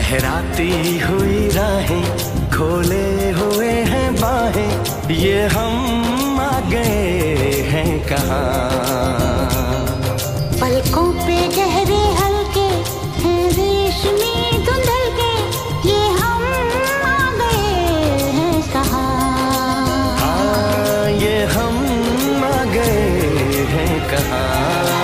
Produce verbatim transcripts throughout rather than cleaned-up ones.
लहराती हुई राहें, खोले हुए हैं बाहें, ये हम आ गए हैं कहाँ। पलकों पे गहरे हल्के हैं रेशमी धुंधल के, ये हम आ गए हैं कहाँ। हाँ, ये हम आ गए हैं कहाँ।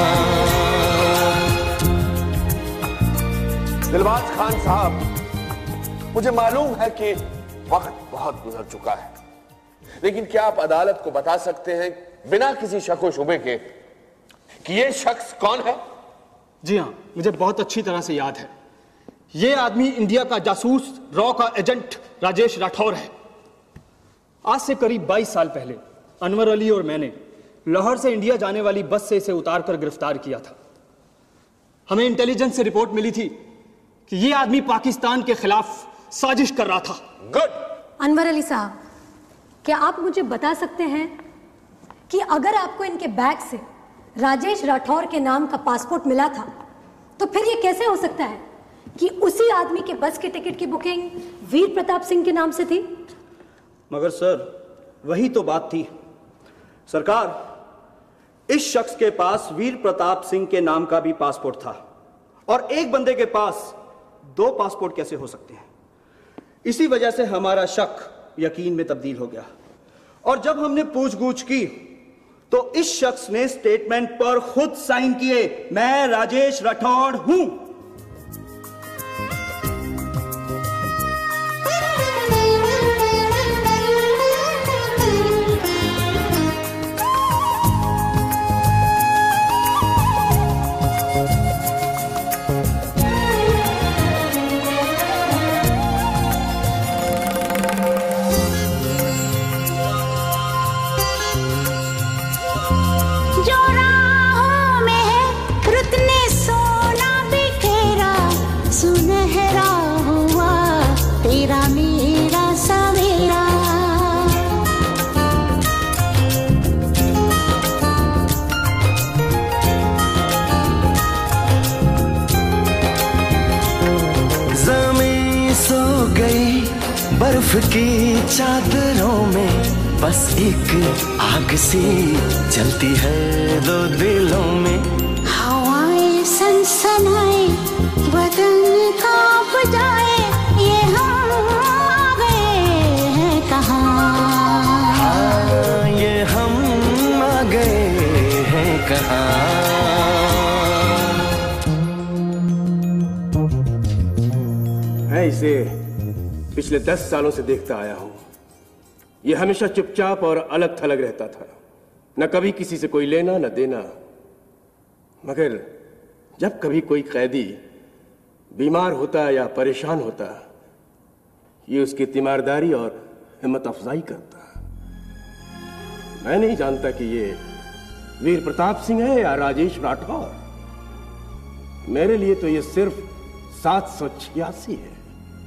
दिलबाज खान साहब, मुझे मालूम है कि वक्त बहुत गुजर चुका है, लेकिन क्या आप अदालत को बता सकते हैं बिना किसी शक व शुबे के कि यह शख्स कौन है? जी हाँ, मुझे बहुत अच्छी तरह से याद है। यह आदमी इंडिया का जासूस, रॉ का एजेंट राजेश राठौर है। आज से करीब बाईस साल पहले अनवर अली और मैंने लाहौर से इंडिया जाने वाली बस से इसे उतारकर गिरफ्तार किया था। हमें इंटेलिजेंस से रिपोर्ट मिली थी कि यह आदमी पाकिस्तान के खिलाफ साजिश कर रहा था। गुड। अनवर अली साहब, क्या आप मुझे बता सकते हैं कि अगर आपको इनके बैग से राजेश राठौर के नाम का पासपोर्ट मिला था, तो फिर यह कैसे हो सकता है कि उसी आदमी के बस के टिकट की बुकिंग वीर प्रताप सिंह के नाम से थी? मगर सर, वही तो बात थी। सरकार, इस शख्स के पास वीर प्रताप सिंह के नाम का भी पासपोर्ट था, और एक बंदे के पास दो पासपोर्ट कैसे हो सकते हैं? इसी वजह से हमारा शक यकीन में तब्दील हो गया, और जब हमने पूछगूछ की तो इस शख्स ने स्टेटमेंट पर खुद साइन किए, मैं राजेश राठौड़ हूं। बर्फ की चादरों में बस एक आग सी जलती है दो दिलों में। हवाएं सनसनाए, बदन कांप जाए, ये हम आ गए हैं कहाँ। हाँ, ये हम आ गए हैं कहाँ। मैं इसे पिछले दस सालों से देखता आया हूं। यह हमेशा चुपचाप और अलग थलग रहता था, न कभी किसी से कोई लेना न देना। मगर जब कभी कोई कैदी बीमार होता या परेशान होता, ये उसकी तीमारदारी और हिम्मत अफजाई करता। मैं नहीं जानता कि ये वीर प्रताप सिंह है या राजेश राठौर। मेरे लिए तो ये सिर्फ सात सौ छियासी है।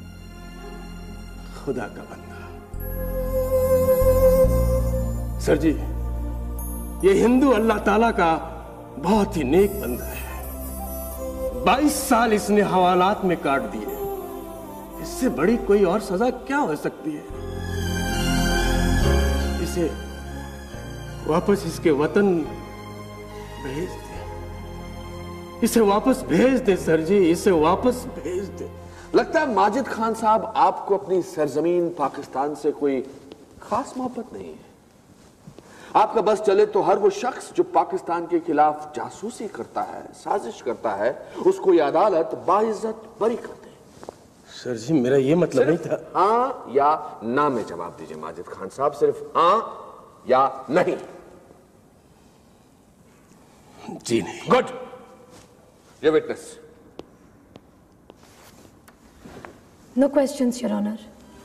खुदा का बंदा। सर जी, ये हिंदू अल्लाह ताला का बहुत ही नेक बंदा है। बाईस साल इसने हवालात में काट दिए। इससे बड़ी कोई और सजा क्या हो सकती है? इसे वापस इसके वतन भेज दे। इसे वापस भेज दे सर जी, इसे वापस भेज दे। लगता है माजिद खान साहब, आपको अपनी सरजमीन पाकिस्तान से कोई खास मोहब्बत नहीं है। आपका बस चले तो हर वो शख्स जो पाकिस्तान के खिलाफ जासूसी करता है, साजिश करता है, उसको ये अदालत बाइज्जत बरी कर दे। सर जी, मेरा ये मतलब नहीं था। हाँ या ना में जवाब दीजिए माजिद खान साहब, सिर्फ हाँ या नहीं। जी नहीं। गुड। ये witness. No questions, Your Honor.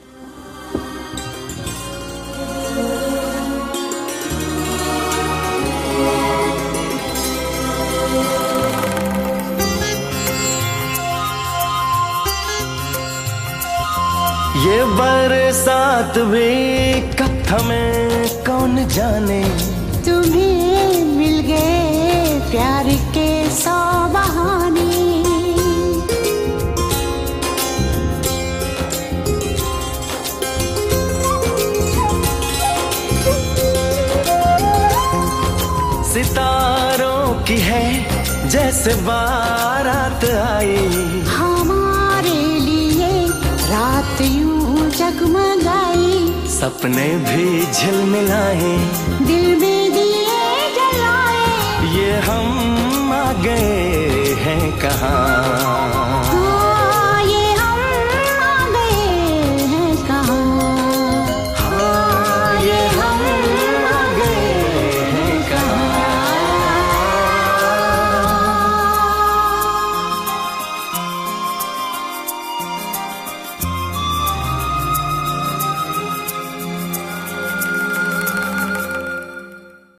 ये बरसात भी कब थमे कौन जाने, तुम्हें मिल गए प्यार के सौ बहाने। सितारों की है जैसे बारात आई, हमारे लिए रात यूं जगमगाई, सपने भी झिलमिलाए, दिल में दिए जलाए, ये हम आ गए हैं कहाँ।